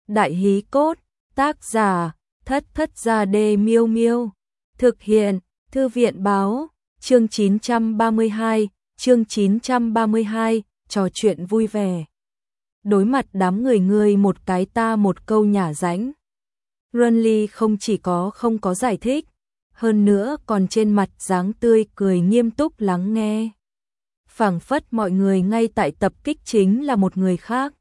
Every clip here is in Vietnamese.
Đại hí cốt, tác giả, Thất Thất Gia Đê Miêu Miêu. Thực hiện, Thư viện báo, chương 932, trò chuyện vui vẻ. Đối mặt đám người một cái ta một câu nhả ránh. Renly không chỉ không có giải thích, hơn nữa còn trên mặt dáng tươi cười nghiêm túc lắng nghe. Phảng phất mọi người ngay tại tập kích chính là một người khác.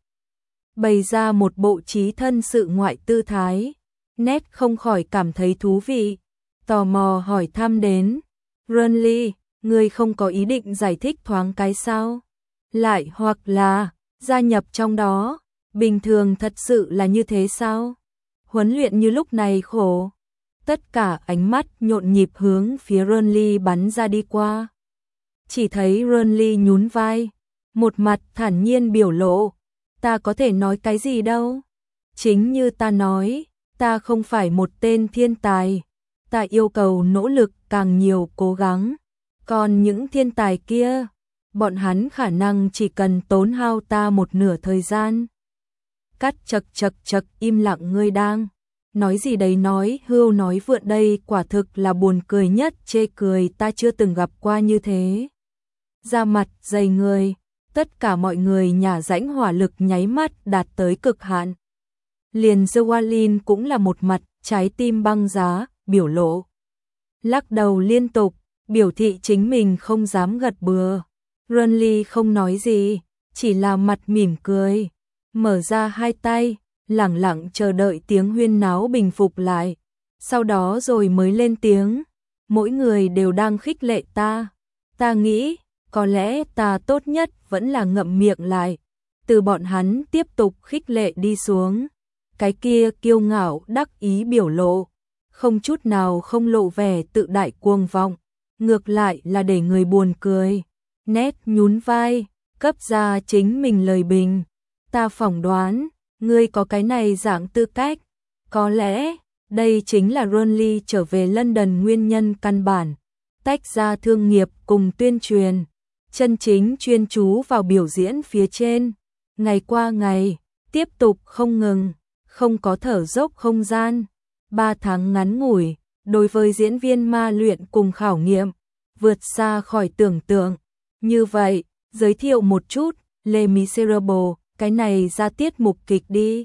Bày ra một bộ trí thân sự ngoại tư thái, Ned không khỏi cảm thấy thú vị, tò mò hỏi thăm đến. Renly, ngươi không có ý định giải thích thoáng cái sao? Lại hoặc là, gia nhập trong đó, bình thường thật sự là như thế sao? Huấn luyện như lúc này khổ. Tất cả ánh mắt nhộn nhịp hướng phía Renly bắn ra đi qua. Chỉ thấy Renly nhún vai, một mặt thản nhiên biểu lộ. Ta có thể nói cái gì đâu? Chính như ta nói, ta không phải một tên thiên tài. Ta yêu cầu nỗ lực càng nhiều cố gắng. Còn những thiên tài kia, bọn hắn khả năng chỉ cần tốn hao ta một nửa thời gian. Cắt chật im lặng ngươi đang. Nói gì đấy nói hưu nói vượn đây quả thực là buồn cười nhất chê cười ta chưa từng gặp qua như thế. Da mặt dày người, tất cả mọi người nhả rãnh hỏa lực nháy mắt đạt tới cực hạn. Liền Zwalin cũng là một mặt trái tim băng giá, biểu lộ. Lắc đầu liên tục, biểu thị chính mình không dám gật bừa. Renly không nói gì, chỉ là mặt mỉm cười, mở ra hai tay, lẳng lặng chờ đợi tiếng huyên náo bình phục lại. Sau đó rồi mới lên tiếng, mỗi người đều đang khích lệ ta. Ta nghĩ, có lẽ ta tốt nhất vẫn là ngậm miệng lại, từ bọn hắn tiếp tục khích lệ đi xuống. Cái kia kiêu ngạo đắc ý biểu lộ, không chút nào không lộ vẻ tự đại cuồng vọng, ngược lại là để người buồn cười. Ned nhún vai, cấp ra chính mình lời bình. Ta phỏng đoán, ngươi có cái này dạng tư cách. Có lẽ, đây chính là Renly trở về London nguyên nhân căn bản. Tách ra thương nghiệp cùng tuyên truyền, chân chính chuyên chú vào biểu diễn phía trên. Ngày qua ngày, tiếp tục không ngừng, không có thở dốc không gian. 3 tháng ngắn ngủi, đối với diễn viên ma luyện cùng khảo nghiệm, vượt xa khỏi tưởng tượng. Như vậy, giới thiệu một chút, Les Miserables, cái này ra tiết mục kịch đi.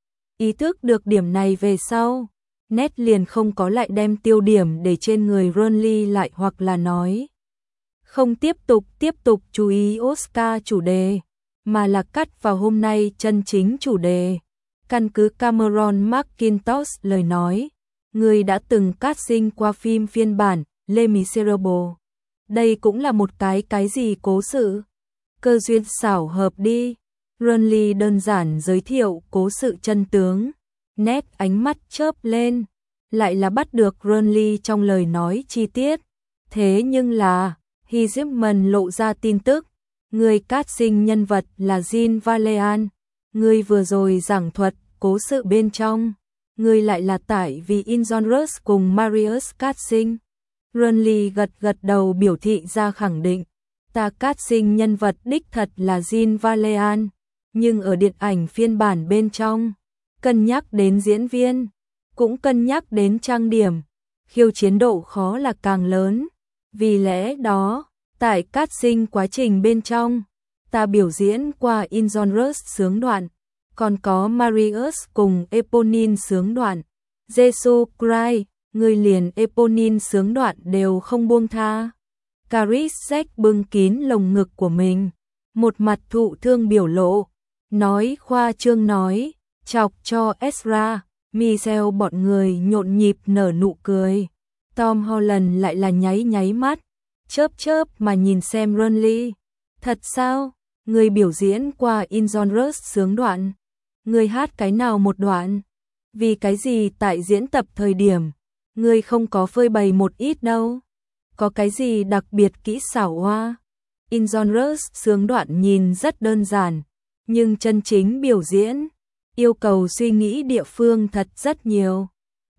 Ý thức được điểm này về sau, Ned liền không có lại đem tiêu điểm để trên người Renly lại hoặc là nói. Không tiếp tục chú ý Oscar chủ đề, mà là cắt vào hôm nay chân chính chủ đề. Căn cứ Cameron McIntosh lời nói, người đã từng casting qua phim phiên bản Les Miserables. Đây cũng là một cái gì cố sự. Cơ duyên xảo hợp đi. Renly đơn giản giới thiệu cố sự chân tướng. Ned ánh mắt chớp lên, lại là bắt được Renly trong lời nói chi tiết. Thế nhưng là, Hizipman lộ ra tin tức, người casting nhân vật là Jean Valjean. Người vừa rồi giảng thuật cố sự bên trong, người lại là tại vì Injonrus cùng Marius casting. Renly gật đầu biểu thị ra khẳng định, ta casting nhân vật đích thật là Jean Valjean, nhưng ở điện ảnh phiên bản bên trong, cân nhắc đến diễn viên, cũng cân nhắc đến trang điểm, khiêu chiến độ khó là càng lớn. Vì lẽ đó, tại casting quá trình bên trong, ta biểu diễn qua Injonrus sướng đoạn, còn có Marius cùng Eponine sướng đoạn. Jesus Christ, người liền Eponine sướng đoạn đều không buông tha. Caris Jack bưng kín lồng ngực của mình, một mặt thụ thương biểu lộ, nói khoa trương nói, chọc cho Ezra, Michel bọn người nhộn nhịp nở nụ cười. Tom Holland lại là nháy mắt, chớp mà nhìn xem Renly. Thật sao? Người biểu diễn qua Injonrus sướng đoạn, người hát cái nào một đoạn? Vì cái gì tại diễn tập thời điểm, người không có phơi bày một ít đâu? Có cái gì đặc biệt kỹ xảo hoa? Injonrus sướng đoạn nhìn rất đơn giản, nhưng chân chính biểu diễn, yêu cầu suy nghĩ địa phương thật rất nhiều.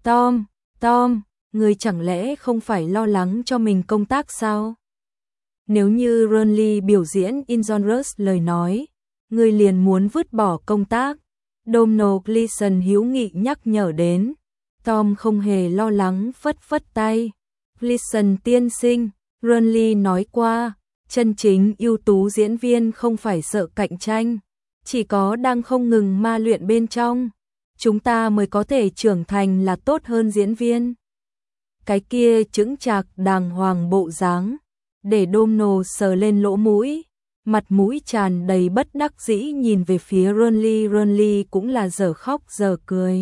Tom, người chẳng lẽ không phải lo lắng cho mình công tác sao? Nếu như Renly biểu diễn Injonrus lời nói, người liền muốn vứt bỏ công tác. Domhnall Gleeson hữu nghị nhắc nhở đến. Tom không hề lo lắng phất phất tay. Gleeson tiên sinh, Renly nói qua, chân chính ưu tú diễn viên không phải sợ cạnh tranh, chỉ có đang không ngừng ma luyện bên trong, chúng ta mới có thể trưởng thành là tốt hơn diễn viên. Cái kia chững chạc đàng hoàng bộ dáng, để Domhnall sờ lên lỗ mũi, mặt mũi tràn đầy bất đắc dĩ nhìn về phía Renly. Renly cũng là giờ khóc giờ cười.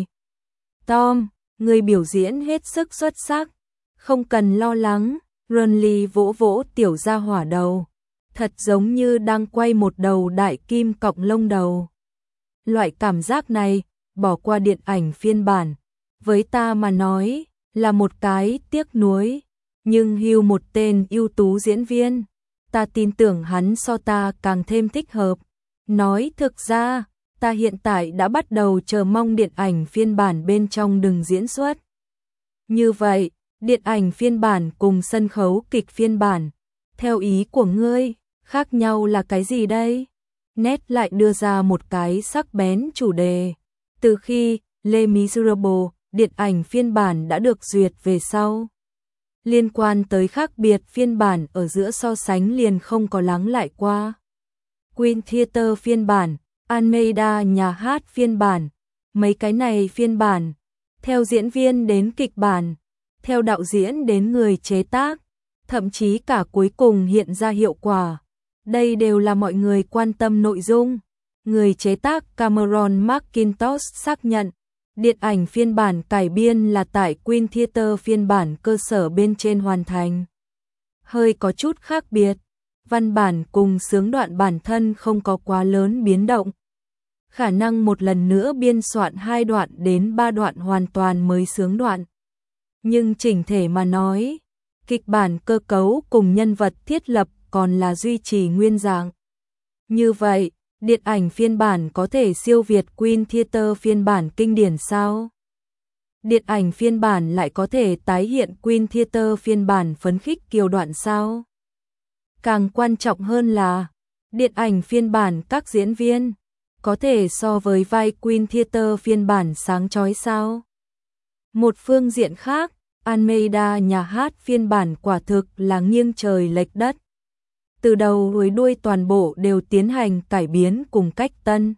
Tom, người biểu diễn hết sức xuất sắc, không cần lo lắng. Renly vỗ vỗ tiểu gia hỏa đầu, thật giống như đang quay một đầu đại kim cọng lông đầu. Loại cảm giác này, bỏ qua điện ảnh phiên bản, với ta mà nói, là một cái tiếc nuối, nhưng hưu một tên ưu tú diễn viên, ta tin tưởng hắn so ta càng thêm thích hợp. Nói thực ra, ta hiện tại đã bắt đầu chờ mong điện ảnh phiên bản bên trong đừng diễn xuất. Như vậy, điện ảnh phiên bản cùng sân khấu kịch phiên bản, theo ý của ngươi, khác nhau là cái gì đây? Ned lại đưa ra một cái sắc bén chủ đề. Từ khi Les Miserables, điện ảnh phiên bản đã được duyệt về sau, liên quan tới khác biệt phiên bản ở giữa so sánh liền không có lắng lại qua. Queen Theatre phiên bản, Almeida nhà hát phiên bản, mấy cái này phiên bản, theo diễn viên đến kịch bản, theo đạo diễn đến người chế tác, thậm chí cả cuối cùng hiện ra hiệu quả. Đây đều là mọi người quan tâm nội dung. Người chế tác Cameron Mackintosh xác nhận, điện ảnh phiên bản cải biên là tại Queen Theatre phiên bản cơ sở bên trên hoàn thành. Hơi có chút khác biệt, văn bản cùng xướng đoạn bản thân không có quá lớn biến động. Khả năng một lần nữa biên soạn 2 đoạn đến 3 đoạn hoàn toàn mới xướng đoạn. Nhưng chỉnh thể mà nói, kịch bản cơ cấu cùng nhân vật thiết lập còn là duy trì nguyên dạng. Như vậy, điện ảnh phiên bản có thể siêu việt Queen Theatre phiên bản kinh điển sao? Điện ảnh phiên bản lại có thể tái hiện Queen Theatre phiên bản phấn khích kiều đoạn sao? Càng quan trọng hơn là, điện ảnh phiên bản các diễn viên có thể so với vai Queen Theatre phiên bản sáng chói sao? Một phương diện khác, Almeida nhà hát phiên bản quả thực là nghiêng trời lệch đất. Từ đầu tới đuôi toàn bộ đều tiến hành cải biến cùng cách tân.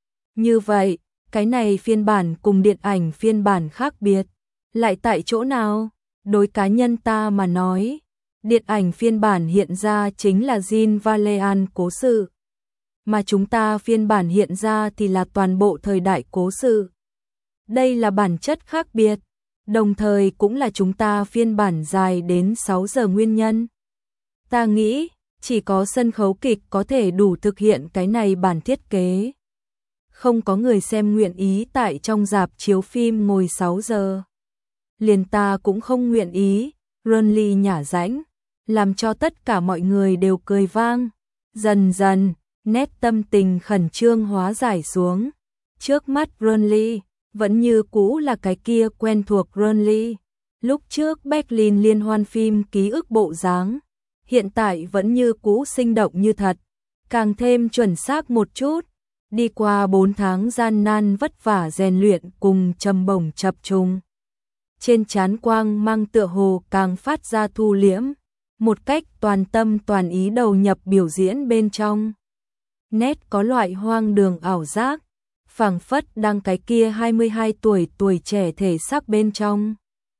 Như vậy, cái này phiên bản cùng điện ảnh phiên bản khác biệt, lại tại chỗ nào? Đối cá nhân ta mà nói, điện ảnh phiên bản hiện ra chính là Jean Valjean cố sự, mà chúng ta phiên bản hiện ra thì là toàn bộ thời đại cố sự. Đây là bản chất khác biệt, đồng thời cũng là chúng ta phiên bản dài đến 6 giờ nguyên nhân. Ta nghĩ, chỉ có sân khấu kịch có thể đủ thực hiện cái này bản thiết kế. Không có người xem nguyện ý tại trong rạp chiếu phim ngồi 6 giờ. Liền ta cũng không nguyện ý, Renly nhả rãnh, làm cho tất cả mọi người đều cười vang. Dần dần, nét tâm tình khẩn trương hóa giải xuống. Trước mắt Renly, vẫn như cũ là cái kia quen thuộc Renly. Lúc trước Berlin liên hoan phim ký ức bộ dáng, hiện tại vẫn như cũ sinh động như thật, càng thêm chuẩn xác một chút. Đi qua 4 tháng gian nan vất vả rèn luyện cùng trầm bổng chập trùng, trên trán quang mang tựa hồ càng phát ra thu liễm, một cách toàn tâm toàn ý đầu nhập biểu diễn bên trong. Nét có loại hoang đường ảo giác, phảng phất đang cái kia 22 tuổi trẻ thể xác bên trong,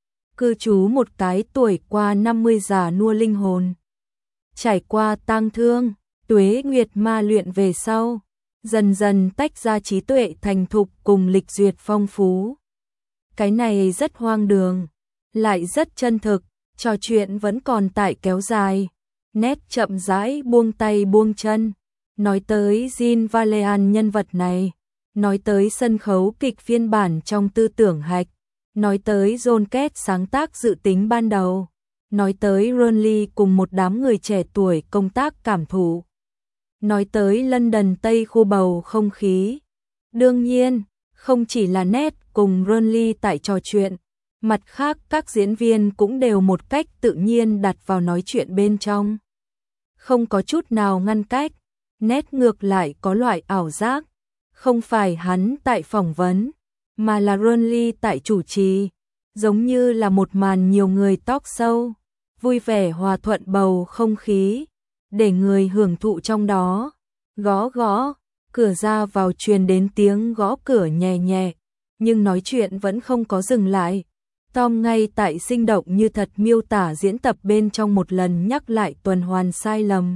cư trú một cái tuổi qua 50 già nua linh hồn. Trải qua tang thương, tuế nguyệt ma luyện về sau, dần dần tách ra trí tuệ thành thục cùng lịch duyệt phong phú. Cái này rất hoang đường, lại rất chân thực, trò chuyện vẫn còn tại kéo dài. Nét chậm rãi buông tay buông chân, nói tới Jean Valjean nhân vật này, nói tới sân khấu kịch phiên bản trong tư tưởng hạch, nói tới John Kết sáng tác dự tính ban đầu, nói tới Renly cùng một đám người trẻ tuổi công tác cảm thụ, nói tới London Tây khu bầu không khí. Đương nhiên, không chỉ là Ned cùng Renly tại trò chuyện, mặt khác các diễn viên cũng đều một cách tự nhiên đặt vào nói chuyện bên trong. Không có chút nào ngăn cách, Ned ngược lại có loại ảo giác, Không phải hắn tại phỏng vấn, mà là Renly tại chủ trì, giống như là một màn nhiều người talk show, vui vẻ hòa thuận bầu không khí, để người hưởng thụ trong đó. Gõ gõ, cửa ra vào truyền đến tiếng gõ cửa nhẹ nhẹ, nhưng nói chuyện vẫn không có dừng lại. Tom ngay tại sinh động như thật miêu tả diễn tập bên trong một lần nhắc lại tuần hoàn sai lầm.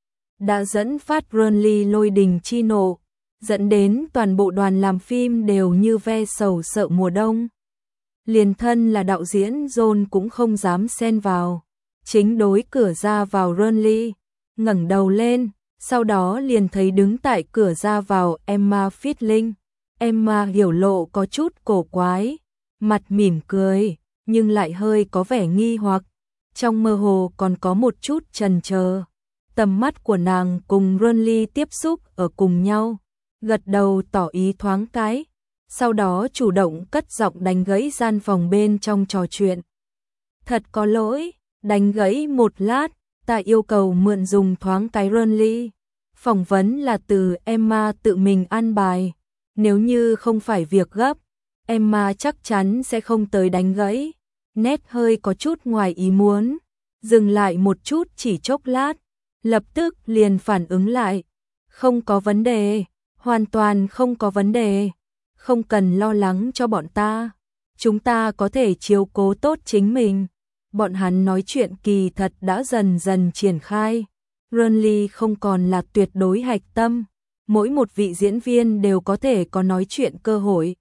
Đã dẫn phát Renly lôi đình chi nộ, dẫn đến toàn bộ đoàn làm phim đều như ve sầu sợ mùa đông. Liền thân là đạo diễn John cũng không dám xen vào. Chính đối cửa ra vào Renly, ngẩng đầu lên, sau đó liền thấy đứng tại cửa ra vào Emma Fitling. Emma hiểu lộ có chút cổ quái, mặt mỉm cười, nhưng lại hơi có vẻ nghi hoặc, trong mơ hồ còn có một chút chần chờ. Tầm mắt của nàng cùng Renly tiếp xúc ở cùng nhau, gật đầu tỏ ý thoáng cái, sau đó chủ động cất giọng đánh gãy gian phòng bên trong trò chuyện. Thật có lỗi, đánh gãy một lát, ta yêu cầu mượn dùng thoáng cái Renly. Phỏng vấn là từ Emma tự mình an bài, nếu như không phải việc gấp, Emma chắc chắn sẽ không tới đánh gãy. Nét hơi có chút ngoài ý muốn, dừng lại một chút chỉ chốc lát, lập tức liền phản ứng lại. Không có vấn đề, hoàn toàn không có vấn đề, không cần lo lắng cho bọn ta, chúng ta có thể chiếu cố tốt chính mình. Bọn hắn nói chuyện kỳ thật đã dần dần triển khai. Renly không còn là tuyệt đối hạch tâm, mỗi một vị diễn viên đều có thể có nói chuyện cơ hội.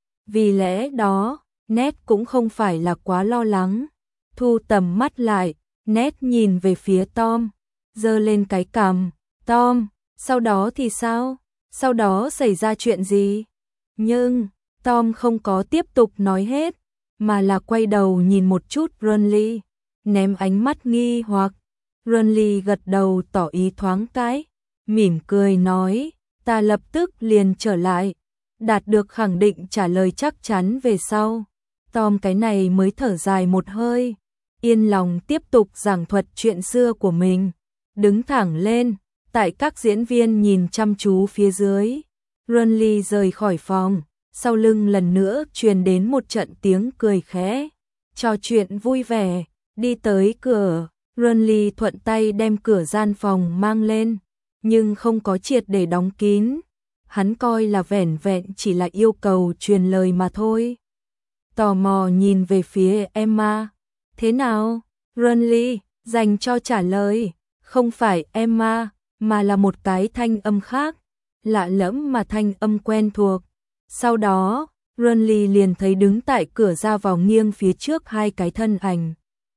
Vì lẽ đó, Ned cũng không phải là quá lo lắng. Thu tầm mắt lại, Ned nhìn về phía Tom, giơ lên cái cằm. Tom, sau đó thì sao? Sau đó xảy ra chuyện gì? Nhưng, Tom không có tiếp tục nói hết, mà là quay đầu nhìn một chút Renly, ném ánh mắt nghi hoặc. Renly gật đầu tỏ ý thoáng cái, mỉm cười nói, ta lập tức liền trở lại. Đạt được khẳng định trả lời chắc chắn về sau, Tom cái này mới thở dài một hơi, yên lòng tiếp tục giảng thuật chuyện xưa của mình. Đứng thẳng lên, tại các diễn viên nhìn chăm chú phía dưới, Renly rời khỏi phòng, sau lưng lần nữa truyền đến một trận tiếng cười khẽ, trò chuyện vui vẻ. Đi tới cửa, Renly thuận tay đem cửa gian phòng mang lên, nhưng không có triệt để đóng kín. Hắn coi là vẻn vẹn chỉ là yêu cầu truyền lời mà thôi. Tò mò nhìn về phía Emma. Thế nào? Renly dành cho trả lời, không phải Emma, mà là một cái thanh âm khác, lạ lẫm mà thanh âm quen thuộc. Sau đó, Renly liền thấy đứng tại cửa ra vào nghiêng phía trước hai cái thân ảnh.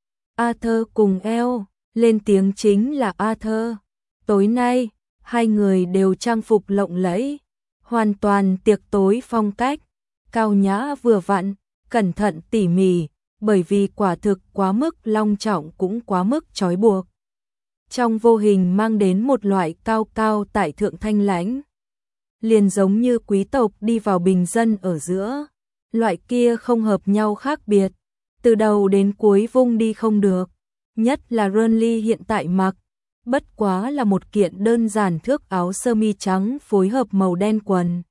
Arthur cùng Elle, lên tiếng chính là Arthur. Tối nay, hai người đều trang phục lộng lẫy, hoàn toàn tiệc tối phong cách, cao nhã vừa vặn, cẩn thận tỉ mỉ, bởi vì quả thực quá mức long trọng cũng quá mức trói buộc. Trong vô hình mang đến một loại cao cao tại thượng thanh lãnh, liền giống như quý tộc đi vào bình dân ở giữa, loại kia không hợp nhau khác biệt, từ đầu đến cuối vung đi không được. Nhất là Renly hiện tại mặc, bất quá là một kiện đơn giản thước áo sơ mi trắng phối hợp màu đen quần.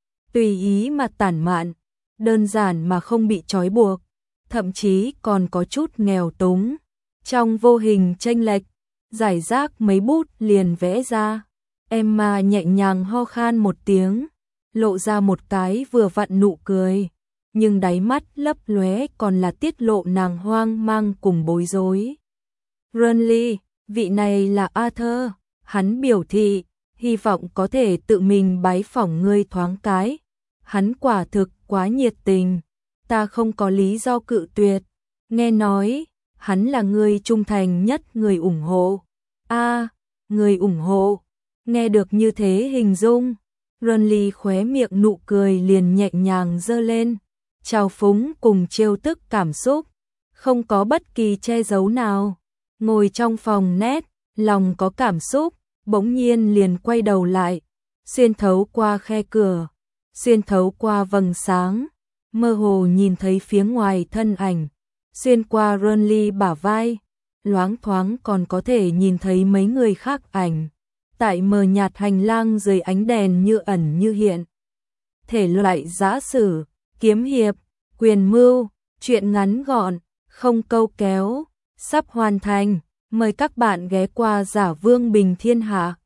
Tùy ý mà tản mạn, đơn giản mà không bị trói buộc, thậm chí còn có chút nghèo túng. Trong vô hình chênh lệch, giải rác mấy bút liền vẽ ra. Emma nhẹ nhàng ho khan một tiếng, lộ ra một cái vừa vặn nụ cười, nhưng đáy mắt lấp lóe còn là tiết lộ nàng hoang mang cùng bối rối. Renly, vị này là Arthur, hắn biểu thị, hy vọng có thể tự mình bái phỏng ngươi thoáng cái. Hắn quả thực quá nhiệt tình, ta không có lý do cự tuyệt. Nghe nói, hắn là người trung thành nhất người ủng hộ. Người ủng hộ. Nghe được như thế hình dung, Renly khóe miệng nụ cười liền nhẹ nhàng giơ lên, trào phúng cùng trêu tức cảm xúc, không có bất kỳ che giấu nào. Ngồi trong phòng Ned, lòng có cảm xúc, bỗng nhiên liền quay đầu lại, xuyên thấu qua khe cửa, xuyên thấu qua vầng sáng, mơ hồ nhìn thấy phía ngoài thân ảnh, xuyên qua Renly bả vai, loáng thoáng còn có thể nhìn thấy mấy người khác ảnh. Tại mờ nhạt hành lang dưới ánh đèn như ẩn như hiện, thể loại giã sử, kiếm hiệp, quyền mưu, truyện ngắn gọn, không câu kéo, sắp hoàn thành. Mời các bạn ghé qua Giả Vương Bình Thiên Hạ.